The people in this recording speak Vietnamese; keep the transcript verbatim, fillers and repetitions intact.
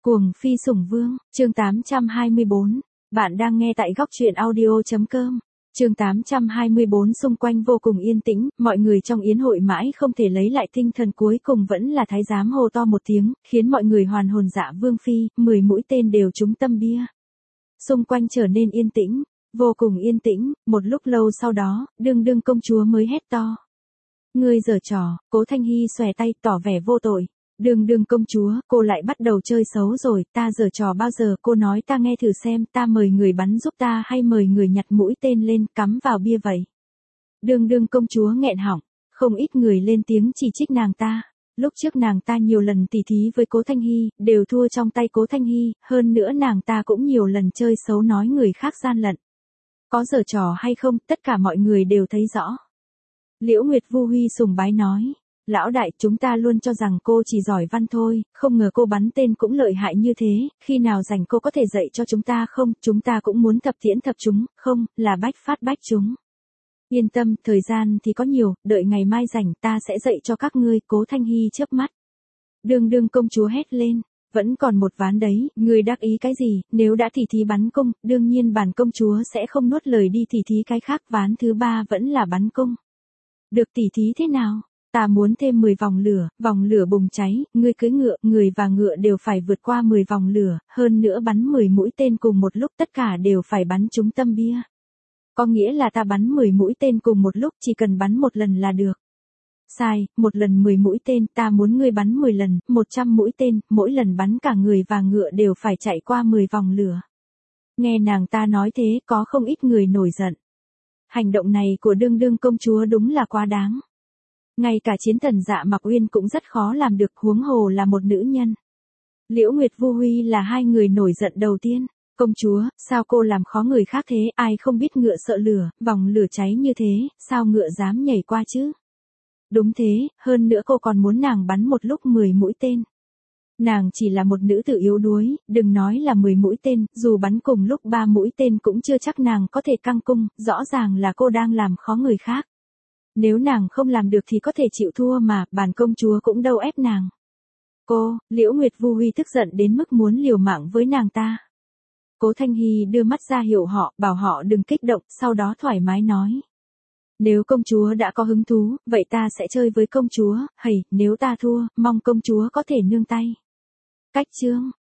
Cuồng phi sủng vương, chương tám trăm hai mươi bốn. Bạn đang nghe tại góc truyện audio chấm com. Chương tám trăm hai mươi bốn. Xung quanh vô cùng yên tĩnh, mọi người trong yến hội mãi không thể lấy lại tinh thần, cuối cùng vẫn là thái giám hô to một tiếng, khiến mọi người hoàn hồn. Dạ vương phi, mười mũi tên đều trúng tâm bia. Xung quanh trở nên yên tĩnh, vô cùng yên tĩnh, một lúc lâu sau đó, đương đương công chúa mới hét to. Ngươi giở trò. Cố Thanh Hy xòe tay tỏ vẻ vô tội. Đương đương công chúa, cô lại bắt đầu chơi xấu rồi, ta giở trò bao giờ, cô nói ta nghe thử xem, ta mời người bắn giúp ta hay mời người nhặt mũi tên lên, cắm vào bia vậy. Đương đương công chúa nghẹn họng, không ít người lên tiếng chỉ trích nàng ta. Lúc trước nàng ta nhiều lần tỉ thí với Cố Thanh Hy, đều thua trong tay Cố Thanh Hy, hơn nữa nàng ta cũng nhiều lần chơi xấu nói người khác gian lận. Có giở trò hay không, tất cả mọi người đều thấy rõ. Liễu Nguyệt Vu Huy sùng bái nói. Lão đại, chúng ta luôn cho rằng cô chỉ giỏi văn thôi, không ngờ cô bắn tên cũng lợi hại như thế, khi nào rảnh cô có thể dạy cho chúng ta không, chúng ta cũng muốn thập tiễn thập chúng, không, là bách phát bách chúng. Yên tâm, thời gian thì có nhiều, đợi ngày mai rảnh ta sẽ dạy cho các ngươi. Cố Thanh Hy chớp mắt. Đương đương công chúa hét lên, vẫn còn một ván đấy, ngươi đắc ý cái gì, nếu đã tỉ thí bắn cung, đương nhiên bản công chúa sẽ không nuốt lời đi tỉ thí cái khác, ván thứ ba vẫn là bắn cung. Được, tỉ thí thế nào? Ta muốn thêm mười vòng lửa, vòng lửa bùng cháy, ngươi cưỡi ngựa, người và ngựa đều phải vượt qua mười vòng lửa, hơn nữa bắn mười mũi tên cùng một lúc, tất cả đều phải bắn trúng tâm bia. Có nghĩa là ta bắn mười mũi tên cùng một lúc, chỉ cần bắn một lần là được. Sai, một lần mười mũi tên, ta muốn ngươi bắn mười lần, một trăm mũi tên, mỗi lần bắn cả người và ngựa đều phải chạy qua mười vòng lửa. Nghe nàng ta nói thế, có không ít người nổi giận. Hành động này của đương đương công chúa đúng là quá đáng. Ngay cả chiến thần Dạ Mặc Uyên cũng rất khó làm được, huống hồ là một nữ nhân. Liễu Nguyệt Vu Huy là hai người nổi giận đầu tiên. Công chúa, sao cô làm khó người khác thế, ai không biết ngựa sợ lửa, vòng lửa cháy như thế, sao ngựa dám nhảy qua chứ? Đúng thế, hơn nữa cô còn muốn nàng bắn một lúc mười mũi tên. Nàng chỉ là một nữ tử yếu đuối, đừng nói là mười mũi tên, dù bắn cùng lúc ba mũi tên cũng chưa chắc nàng có thể căng cung, rõ ràng là cô đang làm khó người khác. Nếu nàng không làm được thì có thể chịu thua mà, bản công chúa cũng đâu ép nàng. Cô, Liễu Nguyệt Vu Huy tức giận đến mức muốn liều mạng với nàng ta. Cố Thanh Hy đưa mắt ra hiệu họ, bảo họ đừng kích động, sau đó thoải mái nói. Nếu công chúa đã có hứng thú, vậy ta sẽ chơi với công chúa, hầy, nếu ta thua, mong công chúa có thể nương tay. Cách chương,